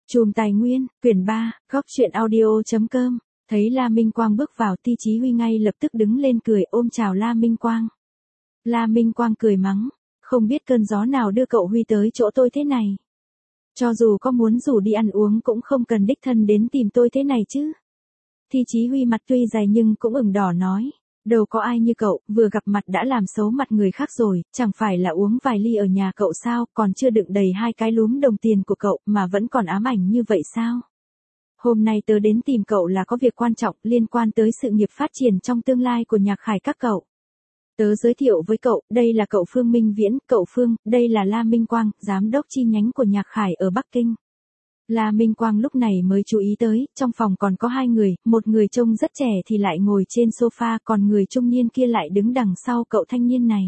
Chùm Tài Nguyên, quyển 3, góc truyện audio.com. Thấy La Minh Quang bước vào, Ti Chí Huy ngay lập tức đứng lên cười ôm chào La Minh Quang. La Minh Quang cười mắng, không biết cơn gió nào đưa cậu Huy tới chỗ tôi thế này. Cho dù có muốn rủ đi ăn uống cũng không cần đích thân đến tìm tôi thế này chứ. Ti Chí Huy mặt tuy dày nhưng cũng ửng đỏ nói. Đâu có ai như cậu, vừa gặp mặt đã làm xấu mặt người khác rồi, chẳng phải là uống vài ly ở nhà cậu sao, còn chưa đựng đầy 2 cái lúm đồng tiền của cậu mà vẫn còn ám ảnh như vậy sao? Hôm nay tớ đến tìm cậu là có việc quan trọng liên quan tới sự nghiệp phát triển trong tương lai của Nhạc Khải các cậu. Tớ giới thiệu với cậu, đây là cậu Phương Minh Viễn, cậu Phương, đây là La Minh Quang, giám đốc chi nhánh của Nhạc Khải ở Bắc Kinh. La Minh Quang lúc này mới chú ý tới, trong phòng còn có 2 người, một người trông rất trẻ thì lại ngồi trên sofa, còn người trung niên kia lại đứng đằng sau cậu thanh niên này.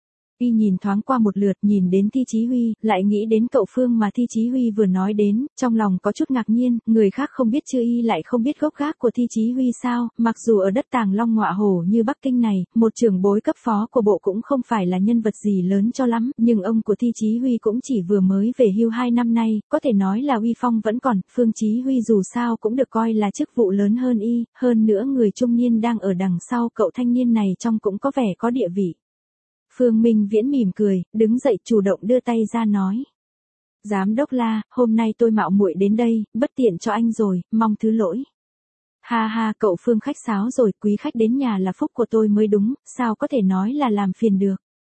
Y nhìn thoáng qua một lượt nhìn đến Ti Chí Huy, lại nghĩ đến cậu Phương mà Ti Chí Huy vừa nói đến, trong lòng có chút ngạc nhiên, người khác không biết chứ y lại không biết gốc gác của Ti Chí Huy sao, mặc dù ở đất Tàng Long Ngọa Hổ như Bắc Kinh này, một trưởng bối cấp phó của bộ cũng không phải là nhân vật gì lớn cho lắm, nhưng ông của Ti Chí Huy cũng chỉ vừa mới về hưu 2 năm nay, có thể nói là uy phong vẫn còn, Phương Chí Huy dù sao cũng được coi là chức vụ lớn hơn y, hơn nữa người trung niên đang ở đằng sau cậu thanh niên này trông cũng có vẻ có địa vị. Phương Minh Viễn mỉm cười, đứng dậy chủ động đưa tay ra nói. Giám đốc La, hôm nay tôi mạo muội đến đây, bất tiện cho anh rồi, mong thứ lỗi. Ha ha, cậu Phương khách sáo rồi, quý khách đến nhà là phúc của tôi mới đúng, sao có thể nói là làm phiền được.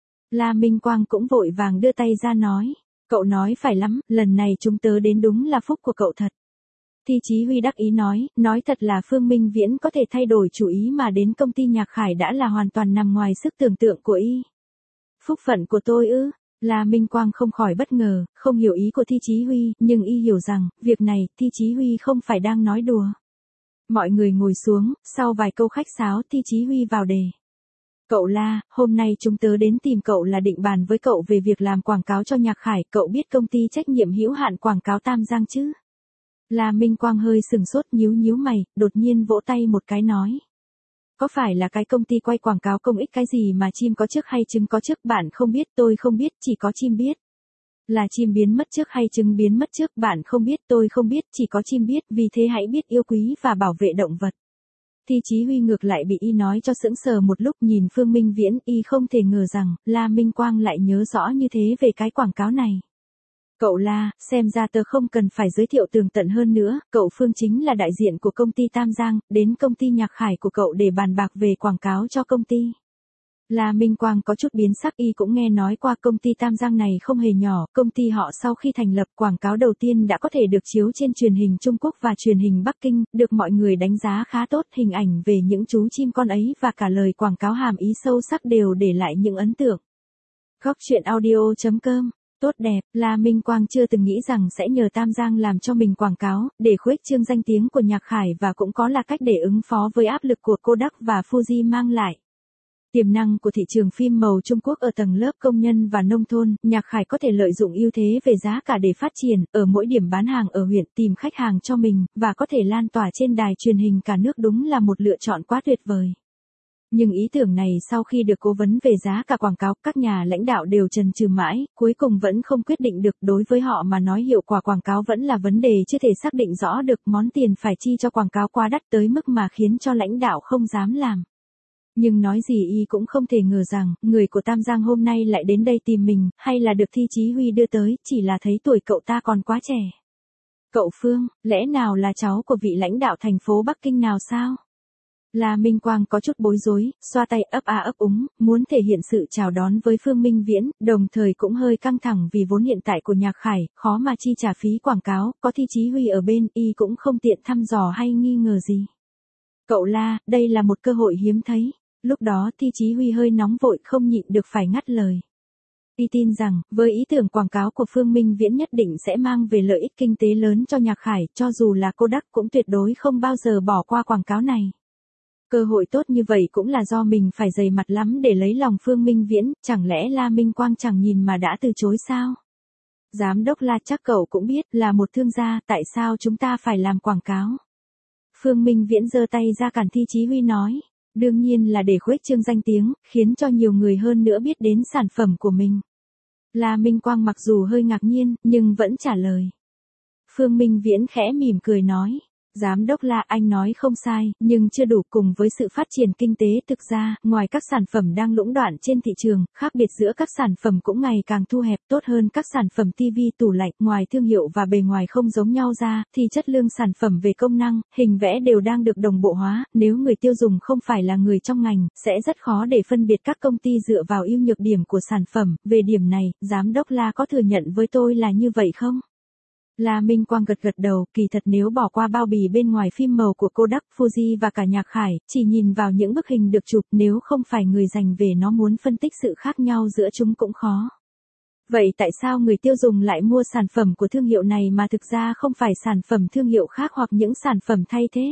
La Minh Quang cũng vội vàng đưa tay ra nói. Cậu nói phải lắm, lần này chúng tớ đến đúng là phúc của cậu thật. Ti Chí Huy đắc ý nói thật là Phương Minh Viễn có thể thay đổi chủ ý mà đến công ty Nhạc Khải đã là hoàn toàn nằm ngoài sức tưởng tượng của y. Phúc phận của tôi ư? La Minh Quang không khỏi bất ngờ, không hiểu ý của Ti Chí Huy, nhưng y hiểu rằng, việc này, Ti Chí Huy không phải đang nói đùa. Mọi người ngồi xuống, sau vài câu khách sáo, Ti Chí Huy vào đề. Cậu La, hôm nay chúng tớ đến tìm cậu là định bàn với cậu về việc làm quảng cáo cho Nhạc Khải, cậu biết công ty trách nhiệm hữu hạn quảng cáo Tam Giang chứ? La Minh Quang hơi sừng sốt nhíu mày, đột nhiên vỗ tay một cái nói. Có phải là cái công ty quay quảng cáo công ích cái gì mà chim có trước hay trứng có trước, bạn không biết, tôi không biết, chỉ có chim biết. Là chim biến mất trước hay trứng biến mất trước, bạn không biết, tôi không biết, chỉ có chim biết, vì thế hãy biết yêu quý và bảo vệ động vật. Ti Chí Huy ngược lại bị y nói cho sững sờ một lúc, nhìn Phương Minh Viễn, y không thể ngờ rằng, La Minh Quang lại nhớ rõ như thế về cái quảng cáo này. Cậu La, xem ra tớ không cần phải giới thiệu tường tận hơn nữa, cậu Phương chính là đại diện của công ty Tam Giang, đến công ty Nhạc Khải của cậu để bàn bạc về quảng cáo cho công ty. La Minh Quang có chút biến sắc, y cũng nghe nói qua công ty Tam Giang này không hề nhỏ, công ty họ sau khi thành lập quảng cáo đầu tiên đã có thể được chiếu trên truyền hình Trung Quốc và truyền hình Bắc Kinh, được mọi người đánh giá khá tốt, hình ảnh về những chú chim con ấy và cả lời quảng cáo hàm ý sâu sắc đều để lại những ấn tượng. Góc truyện audio.com. Tốt đẹp, La Minh Quang chưa từng nghĩ rằng sẽ nhờ Tam Giang làm cho mình quảng cáo, để khuếch trương danh tiếng của Nhạc Khải và cũng có là cách để ứng phó với áp lực của Kodak và Fuji mang lại. Tiềm năng của thị trường phim màu Trung Quốc ở tầng lớp công nhân và nông thôn, Nhạc Khải có thể lợi dụng ưu thế về giá cả để phát triển, ở mỗi điểm bán hàng ở huyện tìm khách hàng cho mình, và có thể lan tỏa trên đài truyền hình cả nước, đúng là một lựa chọn quá tuyệt vời. Nhưng ý tưởng này sau khi được cố vấn về giá cả quảng cáo, các nhà lãnh đạo đều chần chừ mãi, cuối cùng vẫn không quyết định được, đối với họ mà nói hiệu quả quảng cáo vẫn là vấn đề chưa thể xác định rõ được, món tiền phải chi cho quảng cáo quá đắt tới mức mà khiến cho lãnh đạo không dám làm. Nhưng nói gì y cũng không thể ngờ rằng, người của Tam Giang hôm nay lại đến đây tìm mình, hay là được Ti Chí Huy đưa tới, chỉ là thấy tuổi cậu ta còn quá trẻ. Cậu Phương, lẽ nào là cháu của vị lãnh đạo thành phố Bắc Kinh nào sao? La Minh Quang có chút bối rối, xoa tay ấp a ấp úng, muốn thể hiện sự chào đón với Phương Minh Viễn, đồng thời cũng hơi căng thẳng vì vốn hiện tại của Nhạc Khải, khó mà chi trả phí quảng cáo, có Ti Chí Huy ở bên, y cũng không tiện thăm dò hay nghi ngờ gì. Cậu La, đây là một cơ hội hiếm thấy. Lúc đó Ti Chí Huy hơi nóng vội, không nhịn được phải ngắt lời. Y tin rằng, với ý tưởng quảng cáo của Phương Minh Viễn nhất định sẽ mang về lợi ích kinh tế lớn cho Nhạc Khải, cho dù là Kodak cũng tuyệt đối không bao giờ bỏ qua quảng cáo này. Cơ hội tốt như vậy cũng là do mình phải dày mặt lắm để lấy lòng Phương Minh Viễn, chẳng lẽ La Minh Quang chẳng nhìn mà đã từ chối sao? Giám đốc La, chắc cậu cũng biết, là một thương gia, tại sao chúng ta phải làm quảng cáo? Phương Minh Viễn giơ tay ra cản Ti Chí Huy nói. Đương nhiên là để khuếch trương danh tiếng, khiến cho nhiều người hơn nữa biết đến sản phẩm của mình. La Minh Quang mặc dù hơi ngạc nhiên, nhưng vẫn trả lời. Phương Minh Viễn khẽ mỉm cười nói. Giám đốc La, anh nói không sai, nhưng chưa đủ. Cùng với sự phát triển kinh tế thực ra, ngoài các sản phẩm đang lũng đoạn trên thị trường, khác biệt giữa các sản phẩm cũng ngày càng thu hẹp. Tốt hơn các sản phẩm tivi, tủ lạnh, ngoài thương hiệu và bề ngoài không giống nhau ra, thì chất lượng sản phẩm về công năng, hình vẽ đều đang được đồng bộ hóa. Nếu người tiêu dùng không phải là người trong ngành, sẽ rất khó để phân biệt các công ty dựa vào ưu nhược điểm của sản phẩm. Về điểm này, Giám đốc La có thừa nhận với tôi là như vậy không? La Minh Quang gật gật đầu, kỳ thật nếu bỏ qua bao bì bên ngoài phim màu của Kodak, Fuji và cả Nhạc Khải, chỉ nhìn vào những bức hình được chụp, nếu không phải người dành về nó muốn phân tích sự khác nhau giữa chúng cũng khó. Vậy tại sao người tiêu dùng lại mua sản phẩm của thương hiệu này mà thực ra không phải sản phẩm thương hiệu khác hoặc những sản phẩm thay thế?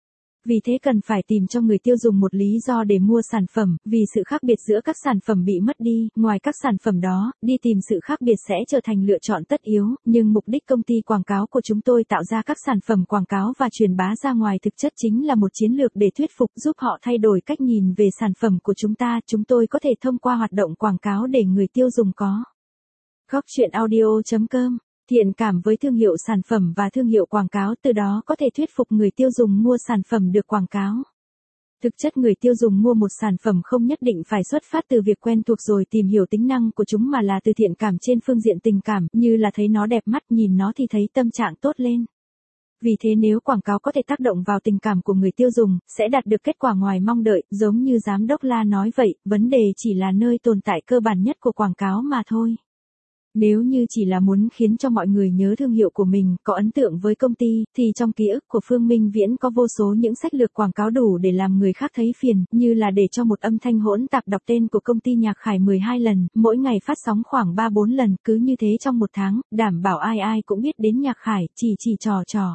Vì thế cần phải tìm cho người tiêu dùng một lý do để mua sản phẩm, vì sự khác biệt giữa các sản phẩm bị mất đi. Ngoài các sản phẩm đó, đi tìm sự khác biệt sẽ trở thành lựa chọn tất yếu, nhưng mục đích công ty quảng cáo của chúng tôi tạo ra các sản phẩm quảng cáo và truyền bá ra ngoài thực chất chính là một chiến lược để thuyết phục, giúp họ thay đổi cách nhìn về sản phẩm của chúng ta. Chúng tôi có thể thông qua hoạt động quảng cáo để người tiêu dùng có góc chuyện audio.com thiện cảm với thương hiệu sản phẩm và thương hiệu quảng cáo, từ đó có thể thuyết phục người tiêu dùng mua sản phẩm được quảng cáo. Thực chất người tiêu dùng mua một sản phẩm không nhất định phải xuất phát từ việc quen thuộc rồi tìm hiểu tính năng của chúng, mà là từ thiện cảm trên phương diện tình cảm, như là thấy nó đẹp mắt, nhìn nó thì thấy tâm trạng tốt lên. Vì thế nếu quảng cáo có thể tác động vào tình cảm của người tiêu dùng, sẽ đạt được kết quả ngoài mong đợi. Giống như Giám đốc La nói vậy, vấn đề chỉ là nơi tồn tại cơ bản nhất của quảng cáo mà thôi. Nếu như chỉ là muốn khiến cho mọi người nhớ thương hiệu của mình, có ấn tượng với công ty, thì trong ký ức của Phương Minh Viễn có vô số những sách lược quảng cáo đủ để làm người khác thấy phiền, như là để cho một âm thanh hỗn tạp đọc tên của công ty Nhạc Khải 12 lần, mỗi ngày phát sóng khoảng 3-4 lần, cứ như thế trong một tháng, đảm bảo ai ai cũng biết đến Nhạc Khải, chỉ trò.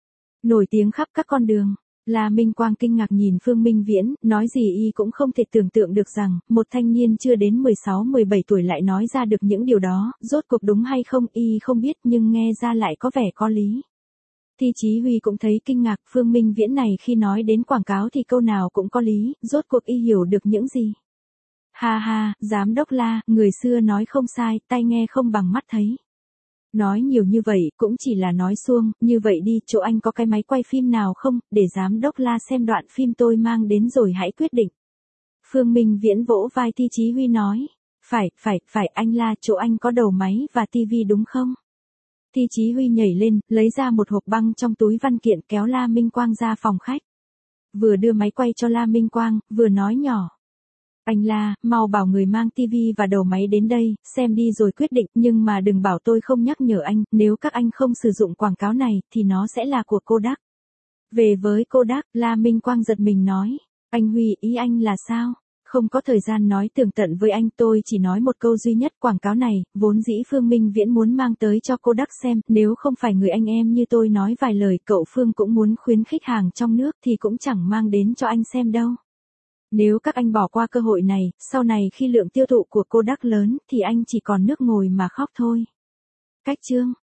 Nổi tiếng khắp các con đường. La Minh Quang kinh ngạc nhìn Phương Minh Viễn, nói gì y cũng không thể tưởng tượng được rằng, một thanh niên chưa đến 16-17 tuổi lại nói ra được những điều đó, rốt cuộc đúng hay không y không biết, nhưng nghe ra lại có vẻ có lý. Thi Chí Huy cũng thấy kinh ngạc, Phương Minh Viễn này khi nói đến quảng cáo thì câu nào cũng có lý, rốt cuộc y hiểu được những gì. Ha ha, Giám đốc La, người xưa nói không sai, tai nghe không bằng mắt thấy. Nói nhiều như vậy, cũng chỉ là nói suông. Như vậy đi, chỗ anh có cái máy quay phim nào không, để Giám đốc La xem đoạn phim tôi mang đến rồi hãy quyết định. Phương Minh Viễn vỗ vai Thi Chí Huy nói. Phải anh La, chỗ anh có đầu máy và tivi đúng không? Thi Chí Huy nhảy lên, lấy ra một hộp băng trong túi văn kiện, kéo La Minh Quang ra phòng khách. Vừa đưa máy quay cho La Minh Quang, vừa nói nhỏ. Anh La, mau bảo người mang tivi và đầu máy đến đây, xem đi rồi quyết định, nhưng mà đừng bảo tôi không nhắc nhở anh, nếu các anh không sử dụng quảng cáo này, thì nó sẽ là của Kodak. Về với Kodak, La Minh Quang giật mình nói. Anh Huy, ý anh là sao? Không có thời gian nói tường tận với anh, tôi chỉ nói một câu duy nhất, quảng cáo này, vốn dĩ Phương Minh Viễn muốn mang tới cho Kodak xem, nếu không phải người anh em như tôi nói vài lời, cậu Phương cũng muốn khuyến khích hàng trong nước thì cũng chẳng mang đến cho anh xem đâu. Nếu các anh bỏ qua cơ hội này, sau này khi lượng tiêu thụ của Kodak lớn, thì anh chỉ còn nước ngồi mà khóc thôi. Cách chương